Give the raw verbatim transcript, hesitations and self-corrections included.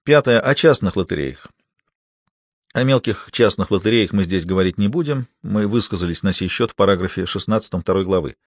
Пятое. О частных лотереях. О мелких частных лотереях мы здесь говорить не будем. Мы высказались на сей счет в параграфе шестнадцатом второй главы.